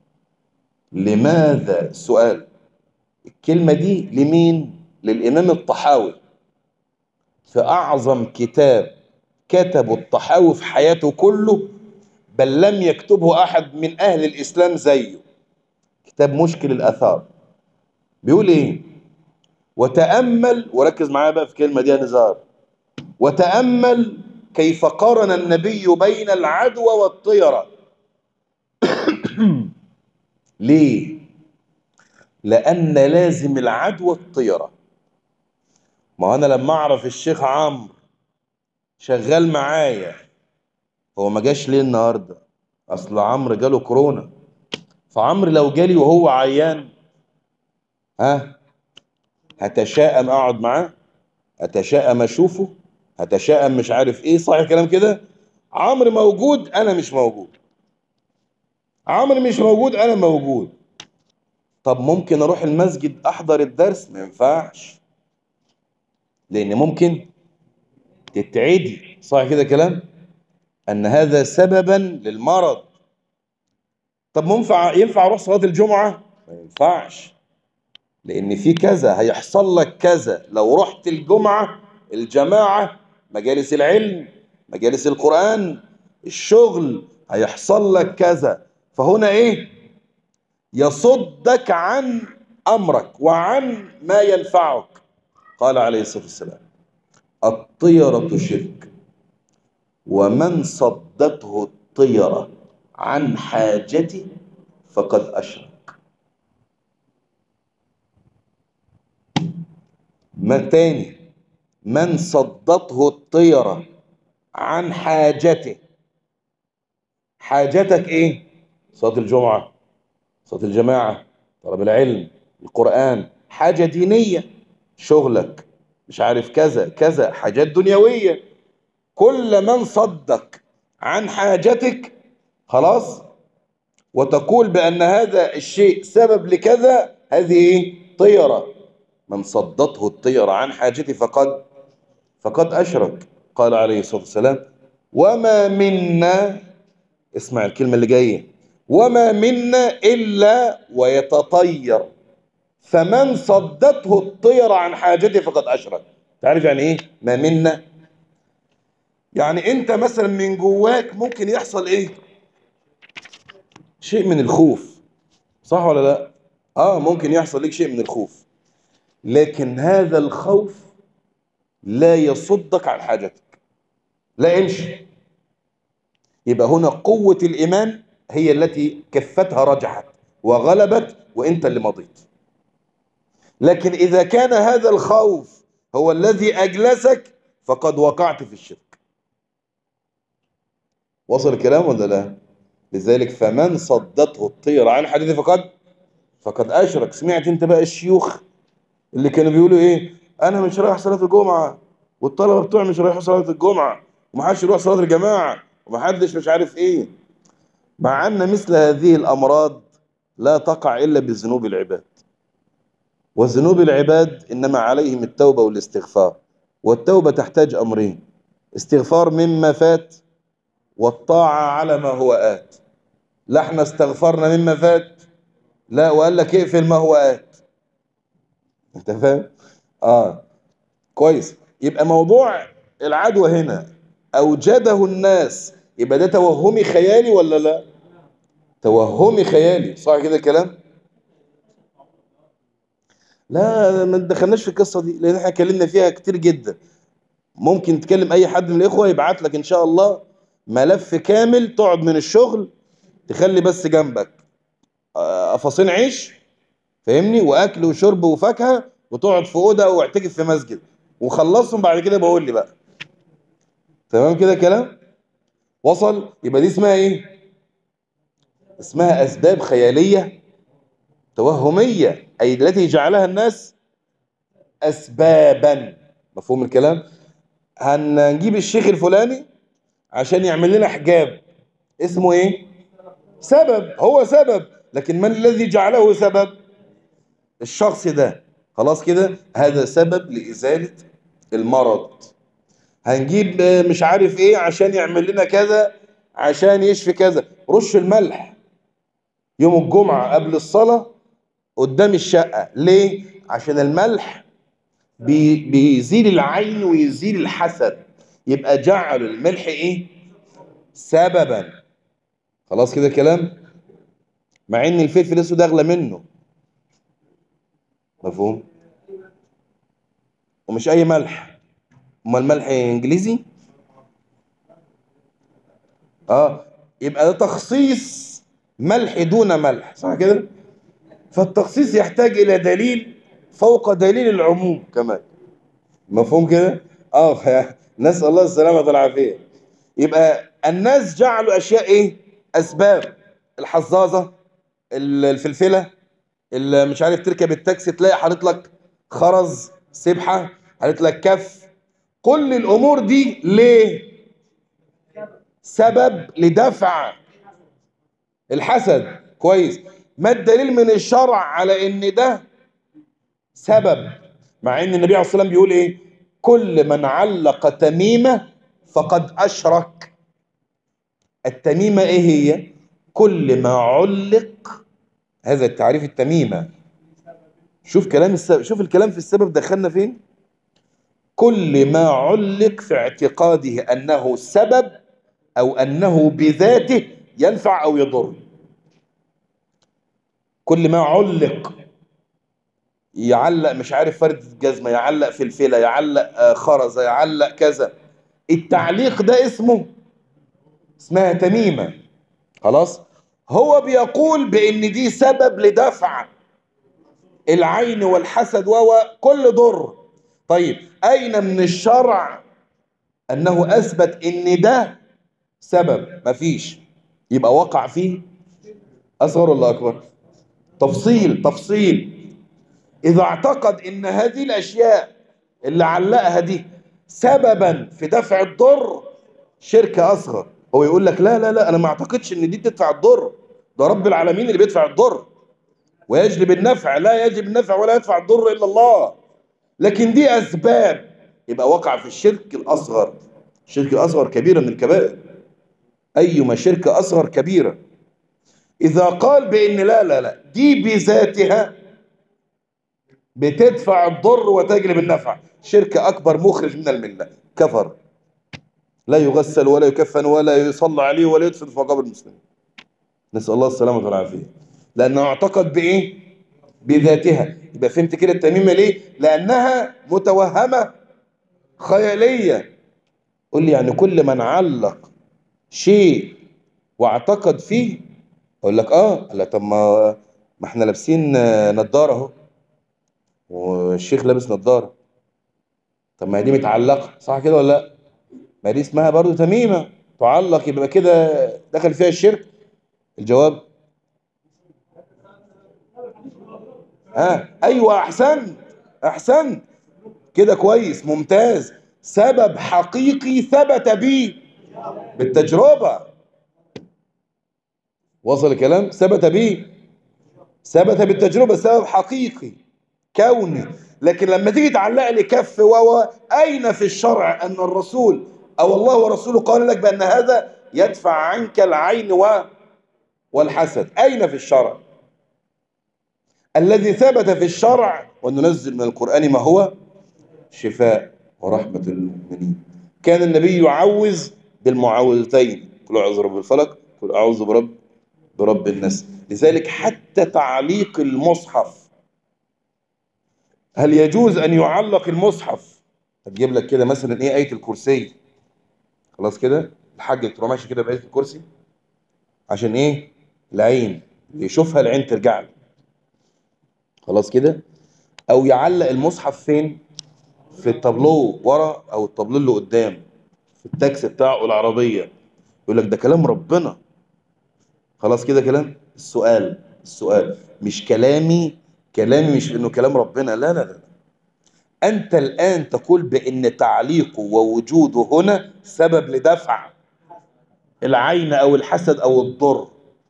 لماذا؟ سؤال. الكلمة دي لمين؟ للإمام الطحاوي. في أعظم كتاب كتبه الطحاوي في حياته كله، بل لم يكتبه أحد من أهل الإسلام زيه، كتاب مشكل الآثار. بيقول إيه؟ وتأمل، وركز معايا بقى في كلمة دي يا نزار، وتأمل كيف قارن النبي بين العدوى والطيرة. ليه؟ لأن لازم العدوى الطيرة. ما أنا لما أعرف الشيخ عمرو شغال معايا، هو ما جاش ليه النهارده؟ أصل عمرو جاله كورونا. فعمرو لو جالي وهو عيان، ها، هتشائم أقعد معاه، هتشائم أشوفه، هتشائم مش عارف إيه، صح الكلام كده؟ عمرو موجود أنا مش موجود، عمرو مش موجود أنا موجود. طب ممكن أروح المسجد أحضر الدرس؟ ما ينفعش، لأن ممكن تتعدي، صح كده كلام؟ أن هذا سببا للمرض. طب ينفع ينفع أروح صلاة الجمعة؟ ما ينفعش، لأن في كذا هيحصل لك كذا لو رحت الجمعة، الجماعة، مجالس العلم، مجالس القرآن، الشغل، هيحصل لك كذا. فهنا إيه؟ يصدك عن أمرك وعن ما ينفعك. قال عليه الصلاة والسلام: الطيرة شرك، ومن صدته الطيرة عن حاجته فقد أشرك. ما تاني؟ من صدته الطيرة عن حاجته. حاجتك ايه؟ صلاة الجمعة، صلاة الجماعة، طلب العلم، القرآن، حاجة دينية، شغلك، مش عارف كذا كذا، حاجات دنيوية. كل من صدك عن حاجتك، خلاص، وتقول بأن هذا الشيء سبب لكذا، هذه ايه؟ طيرة. من صدته الطيرة عن حاجته فقد فقد أشرك. قال عليه الصلاة والسلام: وما منا، اسمع الكلمة اللي جاية، وما منا إلا ويتطير، فمن صدته الطيرة عن حاجته فقد أشرك. تعرف يعني إيه ما منا؟ يعني أنت مثلا من جواك ممكن يحصل إيه؟ شيء من الخوف، صح ولا لا؟ آه، ممكن يحصل لك شيء من الخوف، لكن هذا الخوف لا يصدك عن حاجتك، لا امشي. يبقى هنا قوة الإيمان هي التي كفتها رجحت وغلبت، وإنت اللي مضيت. لكن إذا كان هذا الخوف هو الذي أجلسك فقد وقعت في الشرك. وصل الكلام ولا لا؟ لذلك فمن صدته الطير عن حديث فقد فقد أشرك. سمعت أنت بقى الشيوخ اللي كانوا بيقولوا إيه؟ أنا مش رايح صلاة الجمعة، والطلبة بتوعي مش رايحوا صلاة الجمعة، ومحدش يروح صلاة الجماعة، ومحدش مش عارف إيه. مع أن مثل هذه الأمراض لا تقع إلا بذنوب العباد، وذنوب العباد إنما عليهم التوبة والاستغفار. والتوبة تحتاج أمرين: استغفار مما فات، والطاعة على ما هو آت. لا احنا استغفرنا مما فات، لا، وقال لك اقفل ما هو آت. انت فاهم؟ اه، كويس. يبقى موضوع العدوى هنا أوجده الناس، يبقى ده توهمي خيالي ولا لا؟ توهمي خيالي، صح كده الكلام؟ لا، ما دخلناش في القصة دي لأن احنا اتكلمنا فيها كتير جدا. ممكن تكلم أي حد من الإخوة يبعت لك إن شاء الله ملف كامل، تقعد من الشغل تخلي بس جنبك آه، قفصين عيش، فاهمني، وأكل وشرب وفاكهة، وتقعد في أوضة واعتكف في مسجد، وخلصهم بعد كده بقول لي بقى. تمام كده كلام؟ وصل؟ يبقى دي اسمها إيه؟ اسمها أسباب خيالية توهمية، أي التي جعلها الناس أسبابا. مفهوم الكلام؟ هنجيب الشيخ الفلاني عشان يعمل لنا حجاب، اسمه ايه؟ سبب. هو سبب، لكن من الذي جعله سبب؟ الشخص ده. خلاص كده، هذا سبب لإزالة المرض. هنجيب آه، مش عارف ايه عشان يعمل لنا كذا، عشان يشفي كذا. رش الملح يوم الجمعة قبل الصلاة قدام الشقة. ليه؟ عشان الملح بي بيزيل العين ويزيل الحسد، يبقى جعل الملح ايه؟ سببا. خلاص كده كلام، مع ان الفلفل الاسود اغلى منه. مفهوم؟ ومش اي ملح، امال ملح انجليزي. اه، يبقى ده تخصيص ملح دون ملح، صح كده؟ فالتخصيص يحتاج الى دليل فوق دليل العموم كمان. مفهوم كده؟ اه نسأل الله السلامة والعافية. يبقى الناس جعلوا اشياء ايه؟ اسباب. الحظاظة، الفلفلة، اللي مش عارف تركب التاكسي تلاقي حاطط لك خرز، سبحة، حاطط لك كف. كل الامور دي ليه؟ سبب لدفع الحسد. كويس. ما الدليل من الشرع على ان ده سبب؟ مع ان النبي عليه الصلاة والسلام بيقول ايه؟ كل من علق تميمة فقد اشرك. التميمة ايه هي؟ كل ما علق، هذا التعريف التميمة. شوف كلام السبب، شوف الكلام في السبب دخلنا فين. كل ما علق في اعتقاده انه سبب او انه بذاته ينفع او يضر. كل ما علق، يعلق مش عارف فرد جزمة، يعلق فلفلة، يعلق آه، خرزة، يعلق كذا. التعليق ده اسمه، اسمها تميمة. خلاص. هو بيقول بان دي سبب لدفع العين والحسد وكل ضر. طيب اين من الشرع انه اثبت ان ده سبب؟ مفيش. يبقى وقع فيه اصغر ولا اكبر؟ تفصيل تفصيل. اذا اعتقد ان هذه الاشياء اللي علقها دي سببا في دفع الضر، شرك اصغر. هو يقول لك لا لا لا، انا ما اعتقدش ان دي تدفع الضر، ده رب العالمين اللي بيدفع الضر ويجلب النفع، لا يجلب النفع ولا يدفع الضر الا الله، لكن دي اسباب. يبقى وقع في الشرك الاصغر. الشرك الاصغر كبيره من الكبائر. ايما شرك اصغر كبيره. اذا قال بان لا لا لا دي بذاتها بتدفع الضر وتجلب النفع، شرك اكبر مخرج من المله، كفر. لا يغسل ولا يكفن ولا يصلى عليه ولا يدفن في مقابر المسلمين. نسال الله السلامه والعافيه. لانه اعتقد بايه؟ بذاتها. يبقى فهمت كده التميمه ليه؟ لانها متوهمه خياليه. قول لي يعني كل من علق شيء واعتقد فيه، اقول لك اه. لا طب ما ما احنا لابسين آه، نضاره اهو، والشيخ لابس نضاره. طب ما هي دي متعلقه، صح كده ولا لا؟ ما دي اسمها برضو تميمه، تعلق، يبقى كده دخل فيها الشرك. الجواب ها. ايوه احسنت، احسنت كده، كويس ممتاز. سبب حقيقي ثبت به بالتجربه. وصل الكلام؟ ثبت به، ثبت بالتجربه، سبب حقيقي كوني. لكن لما تيجي تعلق لي كف و اين في الشرع ان الرسول او الله ورسوله قال لك بان هذا يدفع عنك العين و والحسد؟ اين في الشرع؟ الذي ثبت في الشرع وننزل من القرآن ما هو شفاء ورحمة للمؤمنين. كان النبي يعوذ بالمعوذتين، قل اعوذ برب الفلق، قل اعوذ برب برب الناس. لذلك حتى تعليق المصحف، هل يجوز ان يعلق المصحف؟ هتجيب لك كده مثلا ايه آية الكرسي، خلاص كده الحاج تروح ماشي كده بآية الكرسي، عشان ايه؟ العين يشوفها، العين ترجع له. خلاص كده. او يعلق المصحف فين؟ في التابلو ورا او التابلو اللي قدام في التاكسي بتاعه أو العربيه، يقول لك ده كلام ربنا. خلاص كده كلام. السؤال، السؤال مش كلامي، كلامي مش انه كلام ربنا، لا لا لا. انت الان تقول بان تعليقه ووجوده هنا سبب لدفع العين او الحسد او الضر،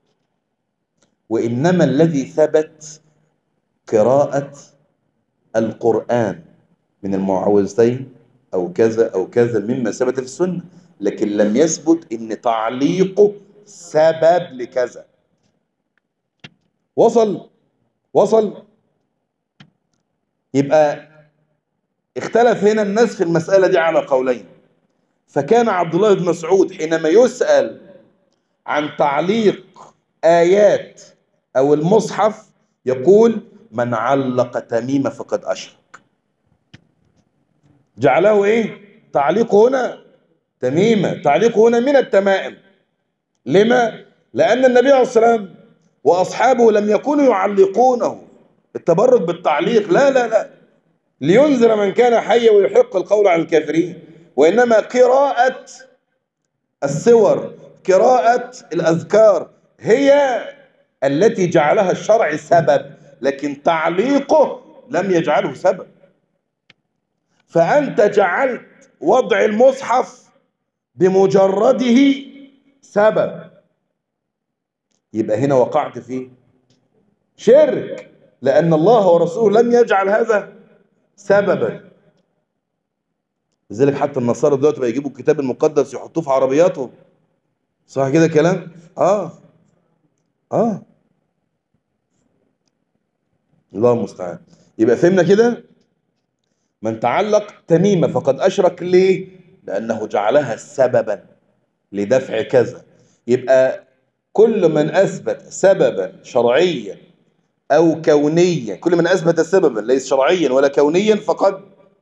وانما الذي ثبت قراءة القرآن من المعوذتين او كذا او كذا مما ثبت في السنة، لكن لم يثبت ان تعليقه سبب لكذا. وصل؟ وصل. يبقى اختلف هنا الناس في المسألة دي على قولين. فكان عبد الله بن مسعود حينما يسأل عن تعليق آيات أو المصحف يقول: من علق تميمة فقد أشرك. جعله إيه؟ تعليق هنا تميمة، تعليق هنا من التمائم. لما؟ لأن النبي عليه الصلاة والسلام وأصحابه لم يكونوا يعلقونه التبرك بالتعليق، لا لا لا، لينذر من كان حيا ويحق القول على الكافرين، وإنما قراءة السور، قراءة الأذكار هي التي جعلها الشرع سبب، لكن تعليقه لم يجعله سبب. فأنت جعلت وضع المصحف بمجرده سبب، يبقى هنا وقعت فيه شرك، لأن الله ورسوله لم يجعل هذا سببا. لذلك حتى النصارى دلوقتي بقى يجيبوا الكتاب المقدس يحطوه في عربياتهم، صح كده كلام؟ اه اه الله المستعان. يبقى فهمنا كده، من تعلق تميمة فقد أشرك. ليه؟ لأنه جعلها سببا لدفع كذا. يبقى كل من أثبت سببا شرعيا أو كونيا، كل من أثبت سببا ليس شرعيا ولا كونيا فقد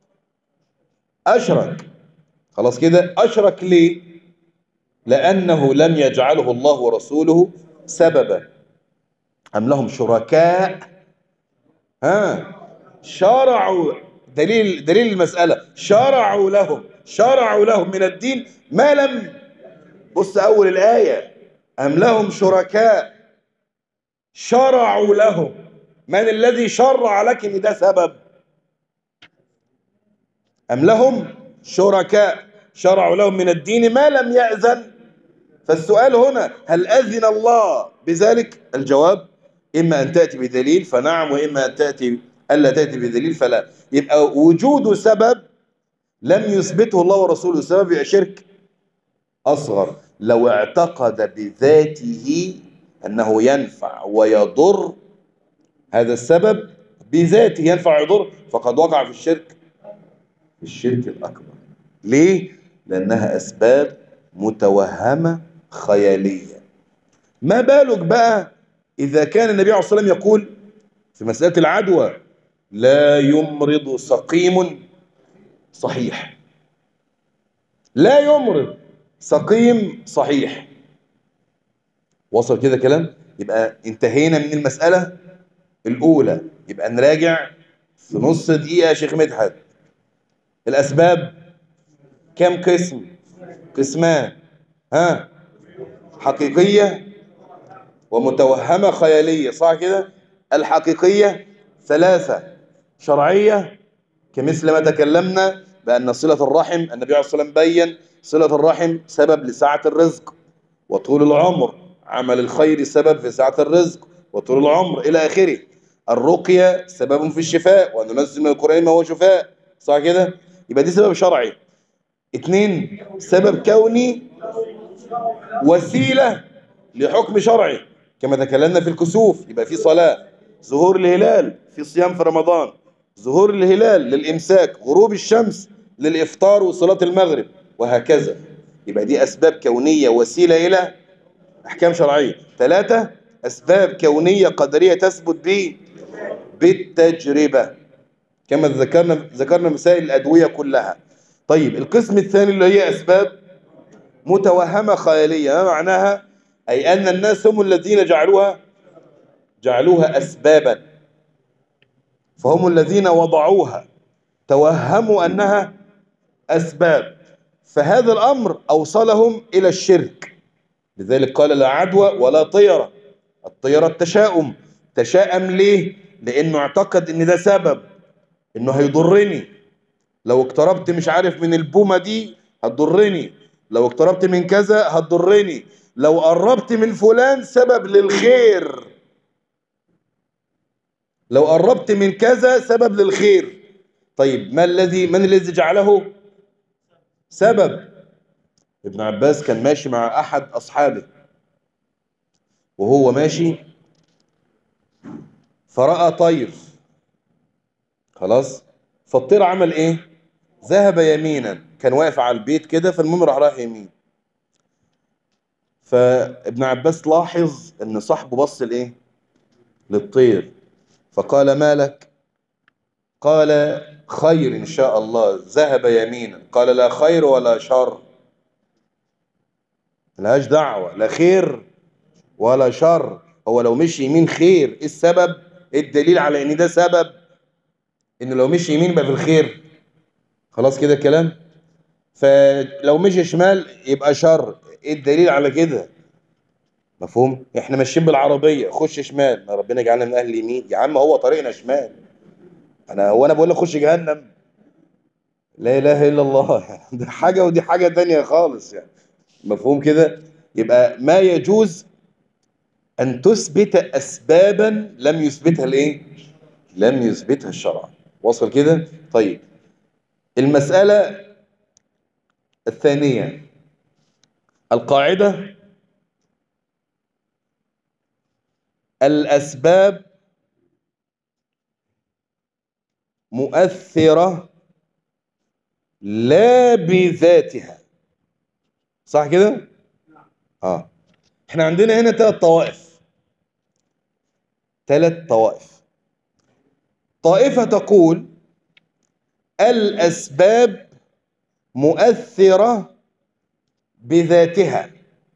أشرك. خلاص كده، أشرك ليه؟ لأنه لم يجعله الله ورسوله سببا. أم لهم شركاء ها شرعوا، دليل دليل المسألة، شرعوا لهم شرعوا لهم من الدين ما لم، بص أول الآية، أم لهم شركاء شرعوا لهم. من الذي شرع لك إن ده سبب؟ أم لهم شركاء شرعوا لهم من الدين ما لم يأذن. فالسؤال هنا، هل أذن الله بذلك؟ الجواب إما أن تأتي بدليل فنعم، وإما أن تأتي ألا تأتي بدليل فلا. يبقى وجود سبب لم يثبته الله ورسوله سبب يبقى شرك أصغر. لو اعتقد بذاته أنه ينفع ويضر، هذا السبب بذاته ينفع ويضر، فقد وقع في الشرك في الشرك الأكبر. ليه؟ لأنها أسباب متوهمة خيالية. ما بالك بقى إذا كان النبي عليه الصلاة والسلام يقول في مسألة العدوى: لا يمرض سقيم صحيح. لا يمرض سقيم صحيح. وصل كده كلام؟ يبقى انتهينا من المسألة الأولى. يبقى نراجع في نص دقيقة يا شيخ مدحت. الأسباب كم قسم؟ قسمان. ها؟ حقيقية ومتوهمة خيالية، صح كده؟ الحقيقية ثلاثة: شرعية كمثل ما تكلمنا بأن صلة الرحم، النبي عليه الصلاة والسلام بين صلة الرحم سبب لسعة الرزق وطول العمر، عمل الخير سبب في سعة الرزق وطول العمر إلى آخره. الرقية سبب في الشفاء، وننزل من القرآن ما هو شفاء، صح كده؟ يبقى دي سبب شرعي. اتنين: سبب كوني، وسيلة لحكم شرعي كما تكلمنا في الكسوف. يبقى في صلاة، ظهور الهلال، في صيام في رمضان، ظهور الهلال للإمساك، غروب الشمس للإفطار وصلاة المغرب، وهكذا. يبقى دي أسباب كونية وسيلة إلى أحكام شرعية. ثلاثة: أسباب كونية قدرية تثبت به بالتجربة كما ذكرنا ذكرنا مسائل الأدوية كلها. طيب القسم الثاني اللي هي أسباب متوهمة خيالية. ما معناها؟ أي أن الناس هم الذين جعلوها جعلوها أسبابا، فهم الذين وضعوها، توهموا أنها أسباب، فهذا الأمر أوصلهم إلى الشرك. لذلك قال: لا عدوى ولا طيرة. الطيرة التشاؤم، تشاءم ليه؟ لأنه اعتقد أن ده سبب، أنه هيضرني، لو اقتربت مش عارف من البومة دي هتضرني، لو اقتربت من كذا هتضرني، لو قربت من فلان سبب للخير، لو قربت من كذا سبب للخير. طيب ما الذي من الذي جعله سبب؟ ابن عباس كان ماشي مع أحد أصحابه، وهو ماشي فرأى طير، خلاص، فالطير عمل ايه؟ ذهب يمينا، كان واقف على البيت كده، فالمهم راح رايح يمين. فابن عباس لاحظ ان صاحبه بص لايه؟ للطير، فقال ما لك؟ قال خير ان شاء الله، ذهب يمينا. قال لا خير ولا شر، ملهاش دعوه، لا خير ولا شر. هو لو مشي يمين خير، ايه السبب؟ ايه الدليل على ان ده سبب انه لو مشي يمين يبقى في الخير؟ خلاص كده الكلام. فلو مشي شمال يبقى شر، ايه الدليل على كده؟ مفهوم؟ احنا ماشيين بالعربيه، خش شمال، ما ربنا يجعلنا من اهل اليمين. يا عم هو طريقنا شمال، انا هو انا بقول لك خش جهنم؟ لا اله الا الله. ده حاجه ودي حاجه تانية خالص يعني. مفهوم كده؟ يبقى ما يجوز ان تثبت اسبابا لم يثبتها الايه؟ لم يثبتها الشرع. وصل كده؟ طيب، المساله الثانيه، القاعده: الاسباب مؤثره لا بذاتها. صح كده؟ اه. احنا عندنا هنا ثلاث طوائف، ثلاث طوائف. طائفة تقول الأسباب مؤثرة بذاتها.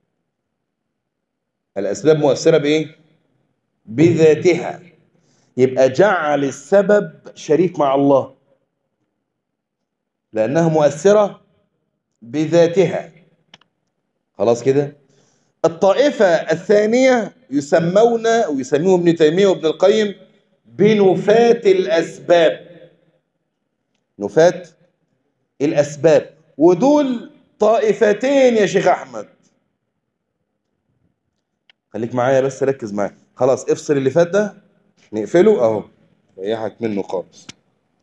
الأسباب مؤثرة بإيه؟ بذاتها. يبقى جعل السبب شريك مع الله لأنها مؤثرة بذاتها. خلاص كده؟ الطائفة الثانية يسمون ويسميهم ابن تيمية وابن القيم بنفاة الأسباب. نفاة الأسباب، ودول طائفتين يا شيخ أحمد. خليك معايا بس، ركز معايا. خلاص افصل اللي فات ده، نقفله اهو، ريحك منه خالص.